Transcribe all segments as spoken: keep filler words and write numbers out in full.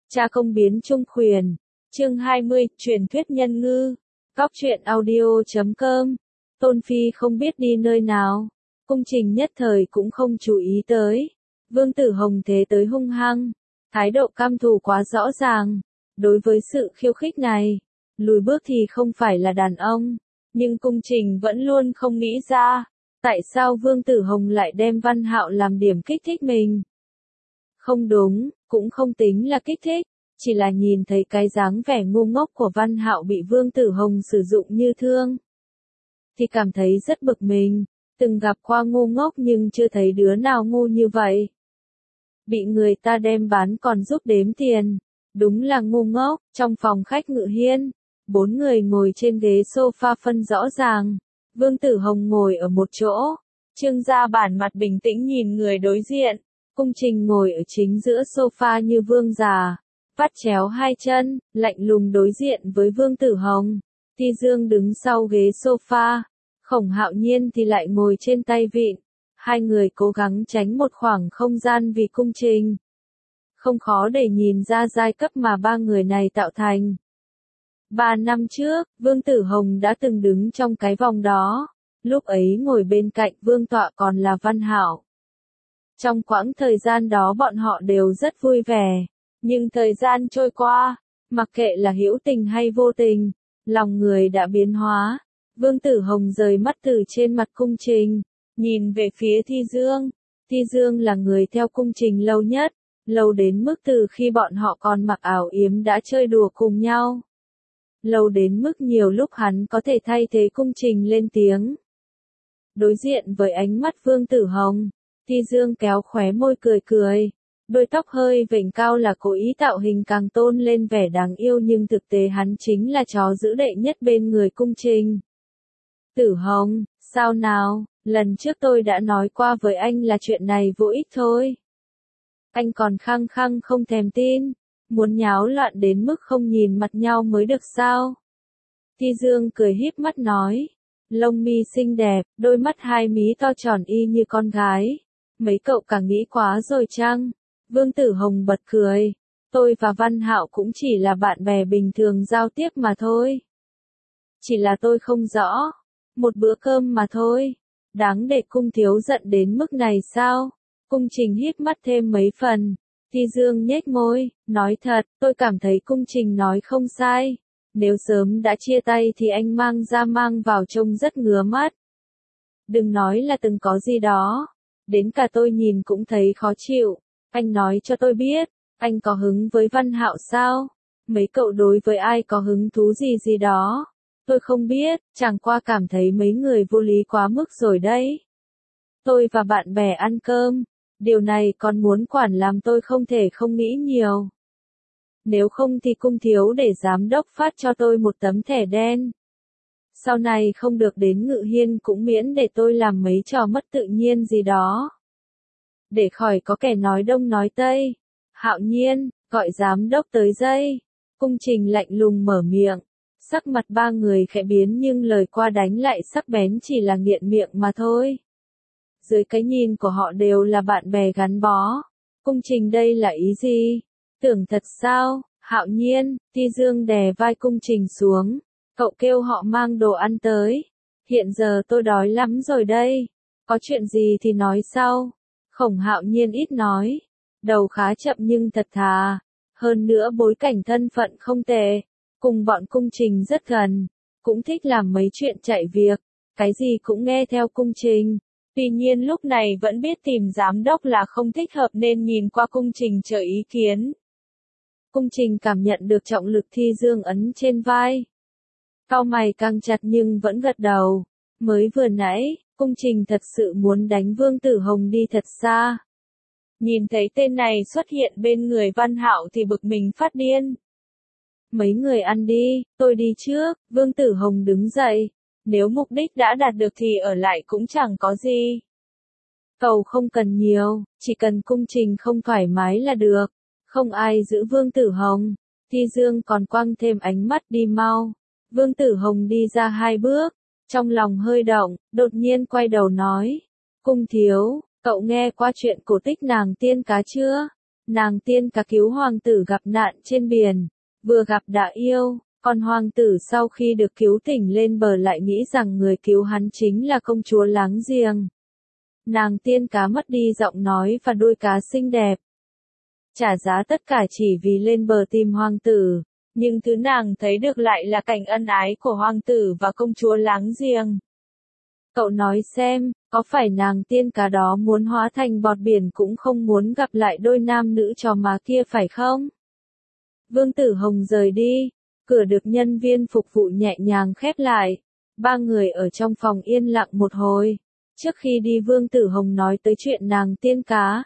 Cha công biến trung khuyển. Chương hai mươi, truyền thuyết nhân ngư. Cóc truyện audio chấm com. Tôn Phi không biết đi nơi nào. Cung Trình nhất thời cũng không chú ý tới. Vương Tử Hồng thế tới hung hăng. Thái độ cam thù quá rõ ràng. Đối với sự khiêu khích này, lùi bước thì không phải là đàn ông. Nhưng Cung Trình vẫn luôn không nghĩ ra. Tại sao Vương Tử Hồng lại đem Văn Hạo làm điểm kích thích mình? Không đúng, cũng không tính là kích thích, chỉ là nhìn thấy cái dáng vẻ ngu ngốc của Văn Hạo bị Vương Tử Hồng sử dụng như thương. Thì cảm thấy rất bực mình, từng gặp qua ngu ngốc nhưng chưa thấy đứa nào ngu như vậy. Bị người ta đem bán còn giúp đếm tiền, đúng là ngu ngốc. Trong phòng khách Ngự Hiên, bốn người ngồi trên ghế sofa phân rõ ràng, Vương Tử Hồng ngồi ở một chỗ, Trương Gia Bản mặt bình tĩnh nhìn người đối diện. Cung Trình ngồi ở chính giữa sofa như vương già, vắt chéo hai chân, lạnh lùng đối diện với Vương Tử Hồng. Ti Dương đứng sau ghế sofa, Khổng Hạo Nhiên thì lại ngồi trên tay vịn. Hai người cố gắng tránh một khoảng không gian vì Cung Trình. Không khó để nhìn ra giai cấp mà ba người này tạo thành. Ba năm trước, Vương Tử Hồng đã từng đứng trong cái vòng đó. Lúc ấy ngồi bên cạnh Vương tọa còn là Văn Hạo. Trong quãng thời gian đó bọn họ đều rất vui vẻ, nhưng thời gian trôi qua, mặc kệ là hữu tình hay vô tình, lòng người đã biến hóa. Vương Tử Hồng rời mắt từ trên mặt Cung Trình, nhìn về phía Thi Dương. Thi Dương là người theo Cung Trình lâu nhất, lâu đến mức từ khi bọn họ còn mặc áo yếm đã chơi đùa cùng nhau. Lâu đến mức nhiều lúc hắn có thể thay thế Cung Trình lên tiếng. Đối diện với ánh mắt Vương Tử Hồng, Thi Dương kéo khóe môi cười cười, đôi tóc hơi vểnh cao là cố ý tạo hình càng tôn lên vẻ đáng yêu nhưng thực tế hắn chính là chó giữ đệ nhất bên người Cung Trình. Tử Hồng, sao nào, lần trước tôi đã nói qua với anh là chuyện này vô ích thôi. Anh còn khăng khăng không thèm tin, muốn nháo loạn đến mức không nhìn mặt nhau mới được sao? Thi Dương cười híp mắt nói, lông mi xinh đẹp, đôi mắt hai mí to tròn y như con gái. Mấy cậu càng nghĩ quá rồi chăng? Vương Tử Hồng bật cười. Tôi và Văn Hạo cũng chỉ là bạn bè bình thường giao tiếp mà thôi. Chỉ là tôi không rõ. Một bữa cơm mà thôi. Đáng để Cung thiếu giận đến mức này sao? Cung Trình híp mắt thêm mấy phần. Thi Dương nhếch môi, nói thật, tôi cảm thấy Cung Trình nói không sai. Nếu sớm đã chia tay thì anh mang ra mang vào trông rất ngứa mắt. Đừng nói là từng có gì đó. Đến cả tôi nhìn cũng thấy khó chịu. Anh nói cho tôi biết, anh có hứng với Văn Hạo sao? Mấy cậu đối với ai có hứng thú gì gì đó? Tôi không biết, chẳng qua cảm thấy mấy người vô lý quá mức rồi đấy. Tôi và bạn bè ăn cơm, điều này còn muốn quản làm tôi không thể không nghĩ nhiều. Nếu không thì Cung thiếu để giám đốc phát cho tôi một tấm thẻ đen. Sau này không được đến Ngự Hiên cũng miễn để tôi làm mấy trò mất tự nhiên gì đó. Để khỏi có kẻ nói đông nói tây. Hạo Nhiên, gọi giám đốc tới dây. Cung Trình lạnh lùng mở miệng. Sắc mặt ba người khẽ biến nhưng lời qua đánh lại sắc bén chỉ là nghiện miệng mà thôi. Dưới cái nhìn của họ đều là bạn bè gắn bó. Cung Trình đây là ý gì? Tưởng thật sao? Hạo Nhiên, Ti Dương đè vai Cung Trình xuống. Cậu kêu họ mang đồ ăn tới. Hiện giờ tôi đói lắm rồi đây. Có chuyện gì thì nói sau. Khổng Hạo Nhiên ít nói. Đầu khá chậm nhưng thật thà. Hơn nữa bối cảnh thân phận không tệ. Cùng bọn Cung Trình rất gần. Cũng thích làm mấy chuyện chạy việc. Cái gì cũng nghe theo Cung Trình. Tuy nhiên lúc này vẫn biết tìm giám đốc là không thích hợp nên nhìn qua Cung Trình chờ ý kiến. Cung Trình cảm nhận được trọng lực Thi Dương ấn trên vai. Cau mày căng chặt nhưng vẫn gật đầu. Mới vừa nãy, Cung Trình thật sự muốn đánh Vương Tử Hồng đi thật xa. Nhìn thấy tên này xuất hiện bên người Văn Hạo thì bực mình phát điên. Mấy người ăn đi, tôi đi trước. Vương Tử Hồng đứng dậy. Nếu mục đích đã đạt được thì ở lại cũng chẳng có gì. Cầu không cần nhiều, chỉ cần Cung Trình không thoải mái là được. Không ai giữ Vương Tử Hồng. Thi Dương còn quăng thêm ánh mắt đi mau. Vương Tử Hồng đi ra hai bước, trong lòng hơi động, đột nhiên quay đầu nói. Cung thiếu, cậu nghe qua chuyện cổ tích nàng tiên cá chưa? Nàng tiên cá cứu hoàng tử gặp nạn trên biển, vừa gặp đã yêu, còn hoàng tử sau khi được cứu tỉnh lên bờ lại nghĩ rằng người cứu hắn chính là công chúa láng giềng. Nàng tiên cá mất đi giọng nói và đuôi cá xinh đẹp. Trả giá tất cả chỉ vì lên bờ tìm hoàng tử, nhưng thứ nàng thấy được lại là cảnh ân ái của hoàng tử và công chúa láng giềng. Cậu nói xem, có phải nàng tiên cá đó muốn hóa thành bọt biển cũng không muốn gặp lại đôi nam nữ chó má kia phải không? Vương Tử Hồng rời đi, cửa được nhân viên phục vụ nhẹ nhàng khép lại. Ba người ở trong phòng yên lặng một hồi. Trước khi đi Vương Tử Hồng nói tới chuyện nàng tiên cá.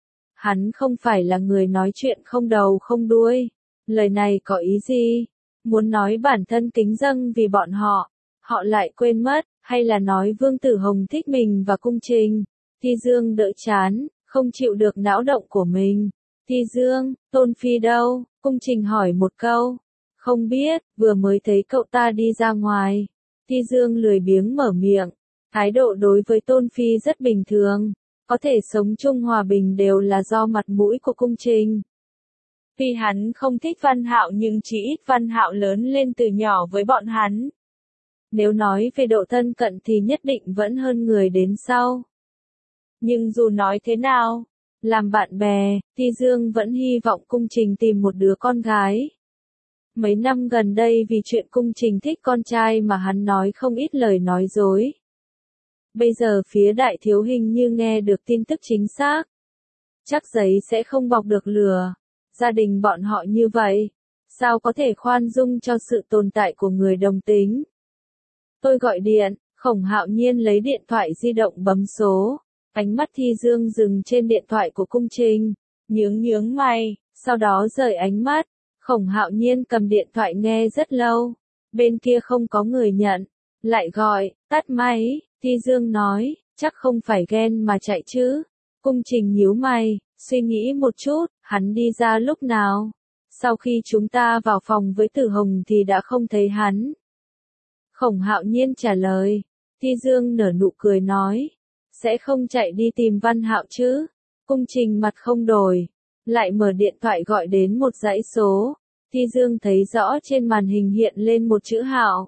Hắn không phải là người nói chuyện không đầu không đuôi. Lời này có ý gì? Muốn nói bản thân kính dâng vì bọn họ, họ lại quên mất, hay là nói Vương Tử Hồng thích mình và cung trình? Thi Dương đỡ chán, không chịu được não động của mình. Thi Dương, Tôn Phi đâu? Cung trình hỏi một câu. Không biết, vừa mới thấy cậu ta đi ra ngoài. Thi Dương lười biếng mở miệng. Thái độ đối với Tôn Phi rất bình thường. Có thể sống chung hòa bình đều là do mặt mũi của cung trình. Tuy hắn không thích Văn Hạo nhưng chỉ ít Văn Hạo lớn lên từ nhỏ với bọn hắn. Nếu nói về độ thân cận thì nhất định vẫn hơn người đến sau. Nhưng dù nói thế nào, làm bạn bè, Thi Dương vẫn hy vọng cung trình tìm một đứa con gái. Mấy năm gần đây vì chuyện cung trình thích con trai mà hắn nói không ít lời nói dối. Bây giờ phía đại thiếu hình như nghe được tin tức chính xác. Chắc giấy sẽ không bọc được lửa. Gia đình bọn họ như vậy, sao có thể khoan dung cho sự tồn tại của người đồng tính? Tôi gọi điện, Khổng Hạo Nhiên lấy điện thoại di động bấm số. Ánh mắt Thi Dương dừng trên điện thoại của cung trình, nhướng nhướng mày, sau đó rời ánh mắt. Khổng Hạo Nhiên cầm điện thoại nghe rất lâu. Bên kia không có người nhận. Lại gọi, tắt máy. Thi Dương nói, chắc không phải ghen mà chạy chứ. Cung trình nhíu mày, suy nghĩ một chút, hắn đi ra lúc nào? Sau khi chúng ta vào phòng với Tử Hồng thì đã không thấy hắn. Khổng Hạo Nhiên trả lời. Thi Dương nở nụ cười nói, sẽ không chạy đi tìm Văn Hạo chứ? Cung trình mặt không đổi, lại mở điện thoại gọi đến một dãy số. Thi Dương thấy rõ trên màn hình hiện lên một chữ Hạo.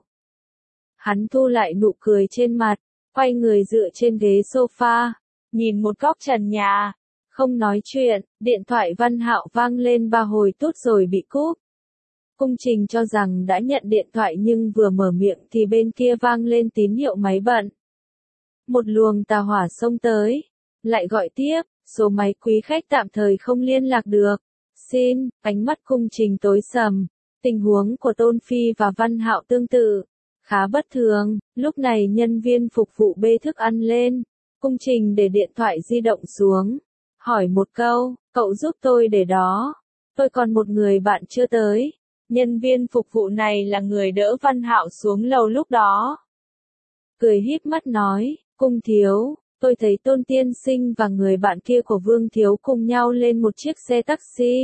Hắn thu lại nụ cười trên mặt, quay người dựa trên ghế sofa, nhìn một góc trần nhà, không nói chuyện. Điện thoại Văn Hạo vang lên ba hồi tút rồi bị cúp. Cung trình cho rằng đã nhận điện thoại nhưng vừa mở miệng thì bên kia vang lên tín hiệu máy bận. Một luồng tà hỏa xông tới, lại gọi tiếp, số máy quý khách tạm thời không liên lạc được. Xin, ánh mắt cung trình tối sầm. Tình huống của Tôn Phi và Văn Hạo tương tự, khá bất thường. Lúc này nhân viên phục vụ bê thức ăn lên. Cung trình để điện thoại di động xuống, hỏi một câu, cậu giúp tôi để đó. Tôi còn một người bạn chưa tới. Nhân viên phục vụ này là người đỡ Văn Hạo xuống lầu lúc đó. Cười híp mắt nói, Cung thiếu, tôi thấy Tôn tiên sinh và người bạn kia của Vương thiếu cùng nhau lên một chiếc xe taxi.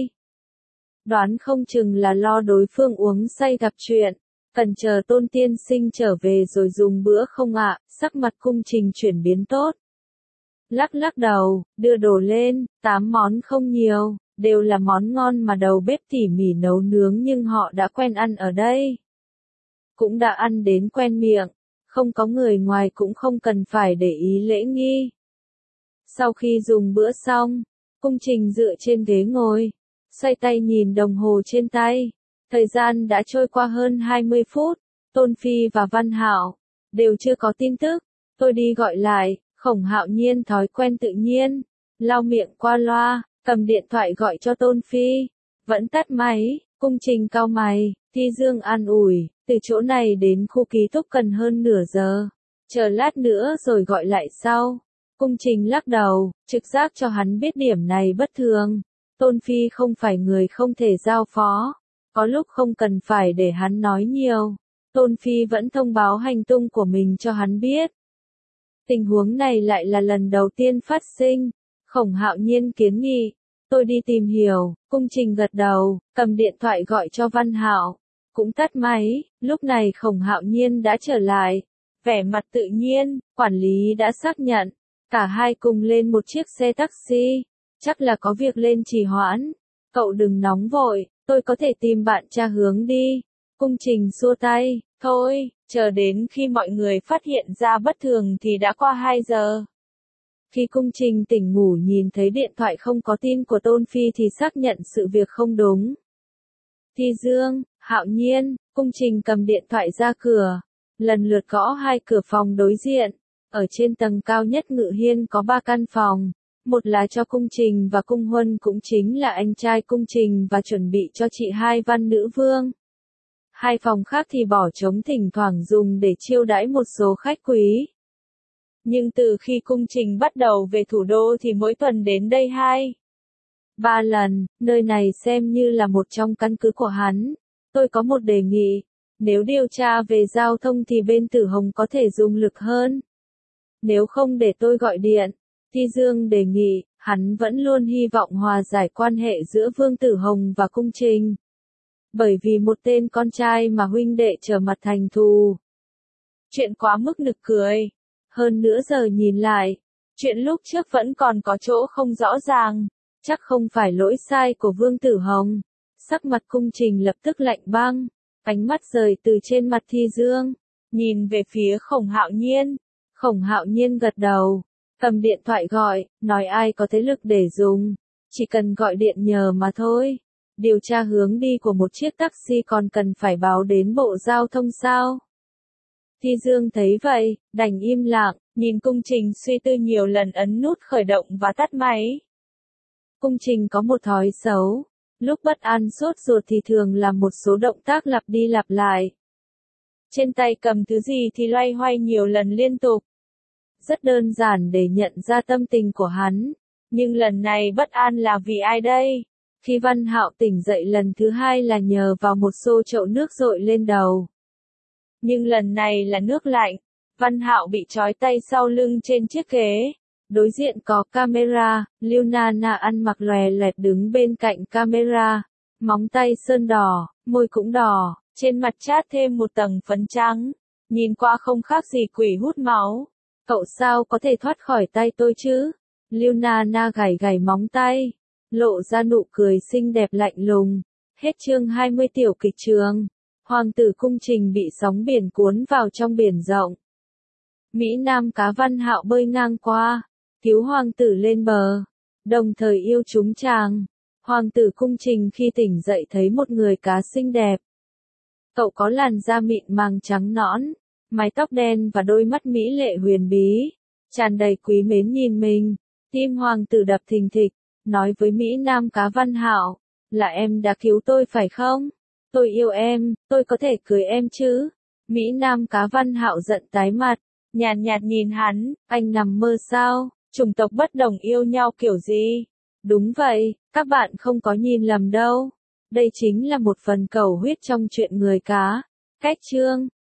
Đoán không chừng là lo đối phương uống say gặp chuyện. Cần chờ Tôn tiên sinh trở về rồi dùng bữa không ạ? Sắc mặt cung trình chuyển biến tốt. Lắc lắc đầu, đưa đồ lên, tám món không nhiều, đều là món ngon mà đầu bếp tỉ mỉ nấu nướng nhưng họ đã quen ăn ở đây. Cũng đã ăn đến quen miệng, không có người ngoài cũng không cần phải để ý lễ nghi. Sau khi dùng bữa xong, cung trình dựa trên ghế ngồi, xoay tay nhìn đồng hồ trên tay. Thời gian đã trôi qua hơn hai mươi phút, Tôn Phi và Văn Hạo đều chưa có tin tức. Tôi đi gọi lại. Khổng Hạo Nhiên thói quen tự nhiên, lau miệng qua loa, cầm điện thoại gọi cho Tôn Phi. Vẫn tắt máy. Cung trình cau mày. Thi Dương an ủi, từ chỗ này đến khu ký túc cần hơn nửa giờ. Chờ lát nữa rồi gọi lại sau. Cung trình lắc đầu, trực giác cho hắn biết điểm này bất thường. Tôn Phi không phải người không thể giao phó. Có lúc không cần phải để hắn nói nhiều. Tôn Phi vẫn thông báo hành tung của mình cho hắn biết. Tình huống này lại là lần đầu tiên phát sinh. Khổng Hạo Nhiên kiến nghị, tôi đi tìm hiểu. Cung trình gật đầu, cầm điện thoại gọi cho Văn Hạo, cũng tắt máy. Lúc này Khổng Hạo Nhiên đã trở lại, vẻ mặt tự nhiên. Quản lý đã xác nhận, cả hai cùng lên một chiếc xe taxi. Chắc là có việc lên trì hoãn. Cậu đừng nóng vội, tôi có thể tìm bạn tra hướng đi. Cung Trình xua tay, thôi, chờ đến khi mọi người phát hiện ra bất thường thì đã qua hai giờ. Khi Cung Trình tỉnh ngủ nhìn thấy điện thoại không có tin của Tôn Phi thì xác nhận sự việc không đúng. Thi Dương, Hạo Nhiên, Cung Trình cầm điện thoại ra cửa, lần lượt gõ hai cửa phòng đối diện. Ở trên tầng cao nhất Ngự Hiên có ba căn phòng, một là cho Cung Trình và Cung Huân cũng chính là anh trai Cung Trình và chuẩn bị cho chị hai Văn Nữ Vương. Hai phòng khác thì bỏ trống thỉnh thoảng dùng để chiêu đãi một số khách quý. Nhưng từ khi Cung Trình bắt đầu về thủ đô thì mỗi tuần đến đây hai, ba lần, nơi này xem như là một trong căn cứ của hắn. Tôi có một đề nghị, nếu điều tra về giao thông thì bên Tử Hồng có thể dùng lực hơn. Nếu không để tôi gọi điện, Thi Dương đề nghị, hắn vẫn luôn hy vọng hòa giải quan hệ giữa Vương Tử Hồng và Cung Trình. Bởi vì một tên con trai mà huynh đệ trở mặt thành thù. Chuyện quá mức nực cười. Hơn nữa giờ nhìn lại, chuyện lúc trước vẫn còn có chỗ không rõ ràng. Chắc không phải lỗi sai của Vương Tử Hồng. Sắc mặt Cung Trình lập tức lạnh băng. Ánh mắt rời từ trên mặt Thi Dương, nhìn về phía Khổng Hạo Nhiên. Khổng Hạo Nhiên gật đầu, cầm điện thoại gọi, nói ai có thế lực để dùng. Chỉ cần gọi điện nhờ mà thôi. Điều tra hướng đi của một chiếc taxi còn cần phải báo đến Bộ Giao thông sao? Thi Dương thấy vậy, đành im lặng, nhìn Cung Trình suy tư nhiều lần ấn nút khởi động và tắt máy. Cung Trình có một thói xấu, lúc bất an sốt ruột thì thường làm một số động tác lặp đi lặp lại. Trên tay cầm thứ gì thì loay hoay nhiều lần liên tục. Rất đơn giản để nhận ra tâm tình của hắn, nhưng lần này bất an là vì ai đây? Khi Văn Hạo tỉnh dậy lần thứ hai là nhờ vào một xô chậu nước dội lên đầu. Nhưng lần này là nước lạnh. Văn Hạo bị trói tay sau lưng trên chiếc ghế. Đối diện có camera, Lưu Nana ăn mặc lòe loẹt đứng bên cạnh camera. Móng tay sơn đỏ, môi cũng đỏ, trên mặt chát thêm một tầng phấn trắng. Nhìn qua không khác gì quỷ hút máu. Cậu sao có thể thoát khỏi tay tôi chứ? Lưu Nana gảy gảy móng tay, lộ ra nụ cười xinh đẹp lạnh lùng. Hết chương hai mươi tiểu kịch trường. Hoàng tử Cung Trình bị sóng biển cuốn vào trong biển rộng. Mỹ Nam cá Văn Hạo bơi ngang qua, cứu hoàng tử lên bờ, đồng thời yêu chúng chàng. Hoàng tử Cung Trình khi tỉnh dậy thấy một người cá xinh đẹp. Cậu có làn da mịn màng trắng nõn, mái tóc đen và đôi mắt mỹ lệ huyền bí, tràn đầy quý mến nhìn mình. Tim hoàng tử đập thình thịch, nói với Mỹ Nam cá Văn Hạo, là em đã cứu tôi phải không? Tôi yêu em, tôi có thể cưới em chứ? Mỹ Nam cá Văn Hạo giận tái mặt, nhàn nhạt, nhạt nhìn hắn, anh nằm mơ sao? Chủng tộc bất đồng yêu nhau kiểu gì? Đúng vậy, các bạn không có nhìn lầm đâu. Đây chính là một phần cầu huyết trong chuyện người cá. Cách chương